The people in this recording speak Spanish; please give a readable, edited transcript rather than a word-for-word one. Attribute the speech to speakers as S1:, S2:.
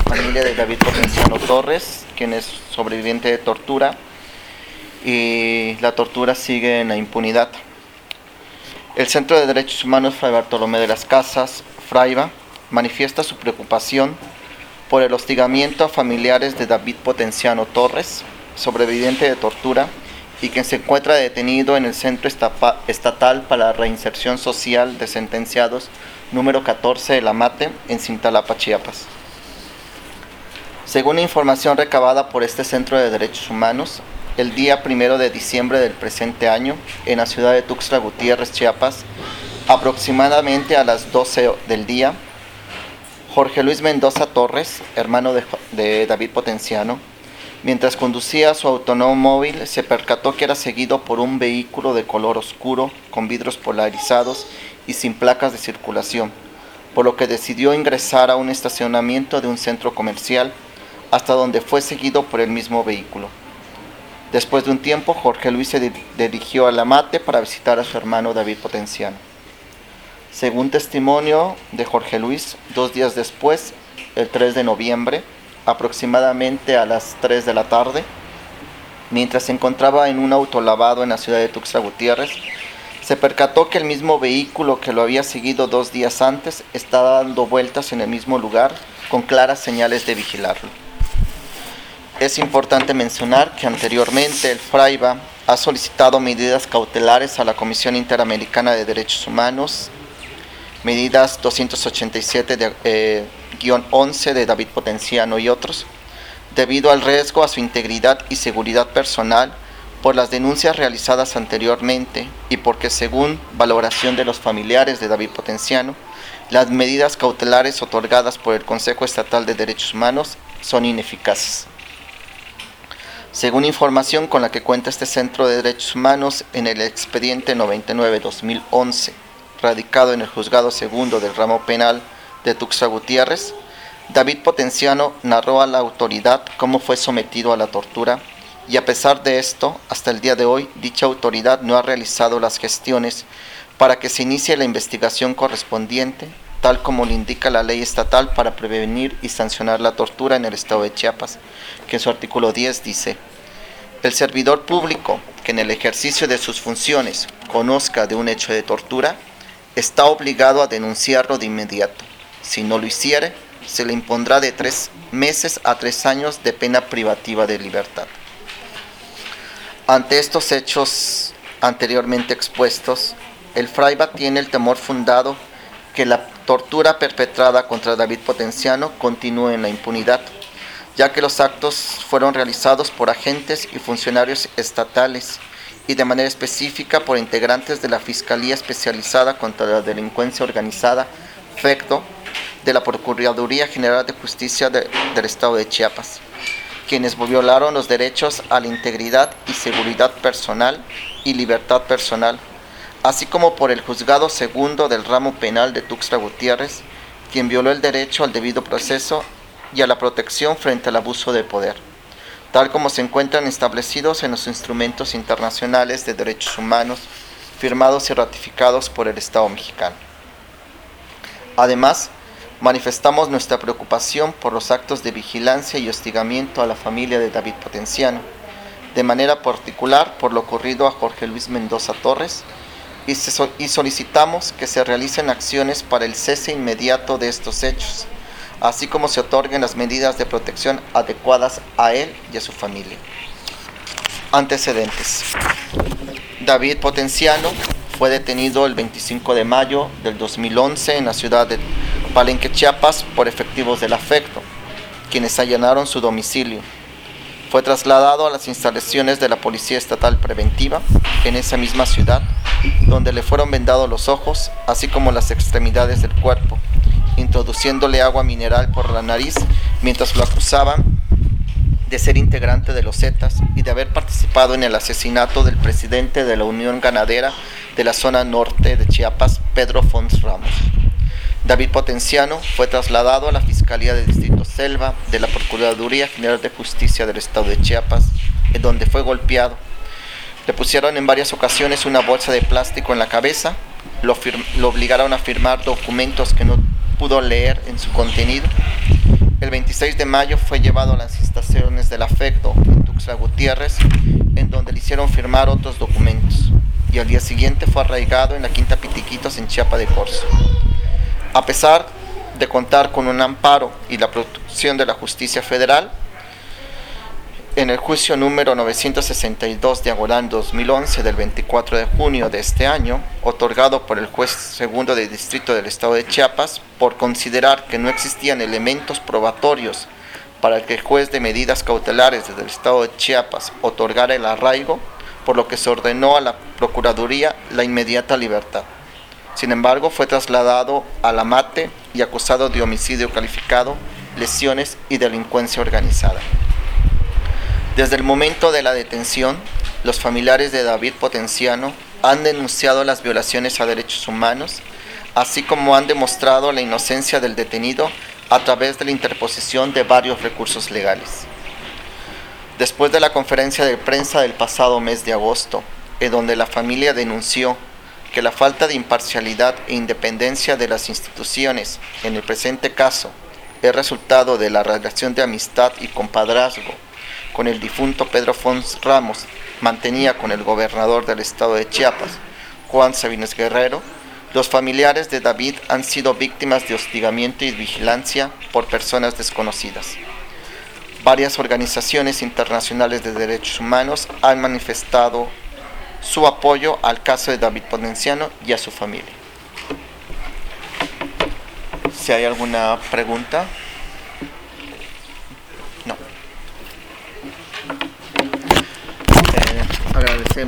S1: familia de David Potenciano Torres, quien es sobreviviente de tortura, y la tortura sigue en la impunidad. El Centro de Derechos Humanos Fray Bartolomé de las Casas, Fraiba, manifiesta su preocupación por el hostigamiento a familiares de David Potenciano Torres, sobreviviente de tortura, y quien se encuentra detenido en el Centro Estatal para la Reinserción Social de Sentenciados número 14 de La Mate, en Cintalapa, Chiapas. Según información recabada por este Centro de Derechos Humanos, el día 1 de diciembre del presente año, en la ciudad de Tuxtla Gutiérrez, Chiapas, aproximadamente a las 12 del día, Jorge Luis Mendoza Torres, hermano de David Potenciano, mientras conducía su automóvil, se percató que era seguido por un vehículo de color oscuro, con vidrios polarizados y sin placas de circulación, por lo que decidió ingresar a un estacionamiento de un centro comercial, hasta donde fue seguido por el mismo vehículo. Después de un tiempo, Jorge Luis se dirigió a La Mate para visitar a su hermano David Potenciano. Según testimonio de Jorge Luis, 2 días después, el 3 de noviembre, aproximadamente a las 3 de la tarde, mientras se encontraba en un autolavado en la ciudad de Tuxtla Gutiérrez, se percató que el mismo vehículo que lo había seguido 2 días antes estaba dando vueltas en el mismo lugar con claras señales de vigilarlo. Es importante mencionar que anteriormente el Fraiba ha solicitado medidas cautelares a la Comisión Interamericana de Derechos Humanos, medidas 287-11 de David Potenciano y otros, debido al riesgo a su integridad y seguridad personal por las denuncias realizadas anteriormente y porque, según valoración de los familiares de David Potenciano, las medidas cautelares otorgadas por el Consejo Estatal de Derechos Humanos son ineficaces. Según información con la que cuenta este Centro de Derechos Humanos en el expediente 99-2011, radicado en el Juzgado Segundo del Ramo Penal de Tuxtla Gutiérrez, David Potenciano narró a la autoridad cómo fue sometido a la tortura, y a pesar de esto, hasta el día de hoy, dicha autoridad no ha realizado las gestiones para que se inicie la investigación correspondiente, tal como lo indica la ley estatal para prevenir y sancionar la tortura en el estado de Chiapas, que en su artículo 10 dice: el servidor público que en el ejercicio de sus funciones conozca de un hecho de tortura, está obligado a denunciarlo de inmediato. Si no lo hiciere, se le impondrá de 3 meses a 3 años de pena privativa de libertad. Ante estos hechos anteriormente expuestos, el Fraiba tiene el temor fundado que la tortura perpetrada contra David Potenciano continúe en la impunidad, ya que los actos fueron realizados por agentes y funcionarios estatales y de manera específica por integrantes de la Fiscalía Especializada contra la Delincuencia Organizada, FECDO, de la Procuraduría General de Justicia del Estado de Chiapas, quienes violaron los derechos a la integridad y seguridad personal y libertad personal, así como por el Juzgado Segundo del Ramo Penal de Tuxtla Gutiérrez, quien violó el derecho al debido proceso y a la protección frente al abuso de poder, tal como se encuentran establecidos en los instrumentos internacionales de derechos humanos firmados y ratificados por el Estado mexicano. Además, manifestamos nuestra preocupación por los actos de vigilancia y hostigamiento a la familia de David Potenciano, de manera particular por lo ocurrido a Jorge Luis Mendoza Torres, y solicitamos que se realicen acciones para el cese inmediato de estos hechos, así como se otorguen las medidas de protección adecuadas a él y a su familia. Antecedentes. David Potenciano fue detenido el 25 de mayo del 2011 en la ciudad de Palenque, Chiapas, por efectivos del FECDO, quienes allanaron su domicilio. Fue trasladado a las instalaciones de la Policía Estatal Preventiva en esa misma ciudad, donde le fueron vendados los ojos, así como las extremidades del cuerpo, introduciéndole agua mineral por la nariz, mientras lo acusaban de ser integrante de los Zetas y de haber participado en el asesinato del presidente de la Unión Ganadera de la zona norte de Chiapas, Pedro Fons Ramos. David Potenciano fue trasladado a la Fiscalía de Distrito Selva de la Procuraduría General de Justicia del Estado de Chiapas, en donde fue golpeado. Le pusieron en varias ocasiones una bolsa de plástico en la cabeza, lo obligaron a firmar documentos que no pudo leer en su contenido. El El 26 de mayo fue llevado a las instalaciones del Afecto en Tuxtla Gutiérrez, en donde le hicieron firmar otros documentos, y al día siguiente fue arraigado en la Quinta Pitiquitos en Chiapa de Corzo. A pesar de contar con un amparo y la protección de la justicia federal, en el juicio número 962/2011 del 24 de junio de este año, otorgado por el juez segundo de distrito del estado de Chiapas, por considerar que no existían elementos probatorios para que el juez de medidas cautelares del estado de Chiapas otorgara el arraigo, por lo que se ordenó a la Procuraduría la inmediata libertad. Sin embargo, fue trasladado a la MATE y acusado de homicidio calificado, lesiones y delincuencia organizada. Desde el momento de la detención, los familiares de David Potenciano han denunciado las violaciones a derechos humanos, así como han demostrado la inocencia del detenido a través de la interposición de varios recursos legales. Después de la conferencia de prensa del pasado mes de agosto, en donde la familia denunció que la falta de imparcialidad e independencia de las instituciones, en el presente caso, es resultado de la relación de amistad y compadrazgo con el difunto Pedro Fons Ramos mantenía con el gobernador del estado de Chiapas, Juan Sabines Guerrero, los familiares de David han sido víctimas de hostigamiento y vigilancia por personas desconocidas. Varias organizaciones internacionales de derechos humanos han manifestado su apoyo al caso de David Potenciano y a su familia. Si hay alguna pregunta.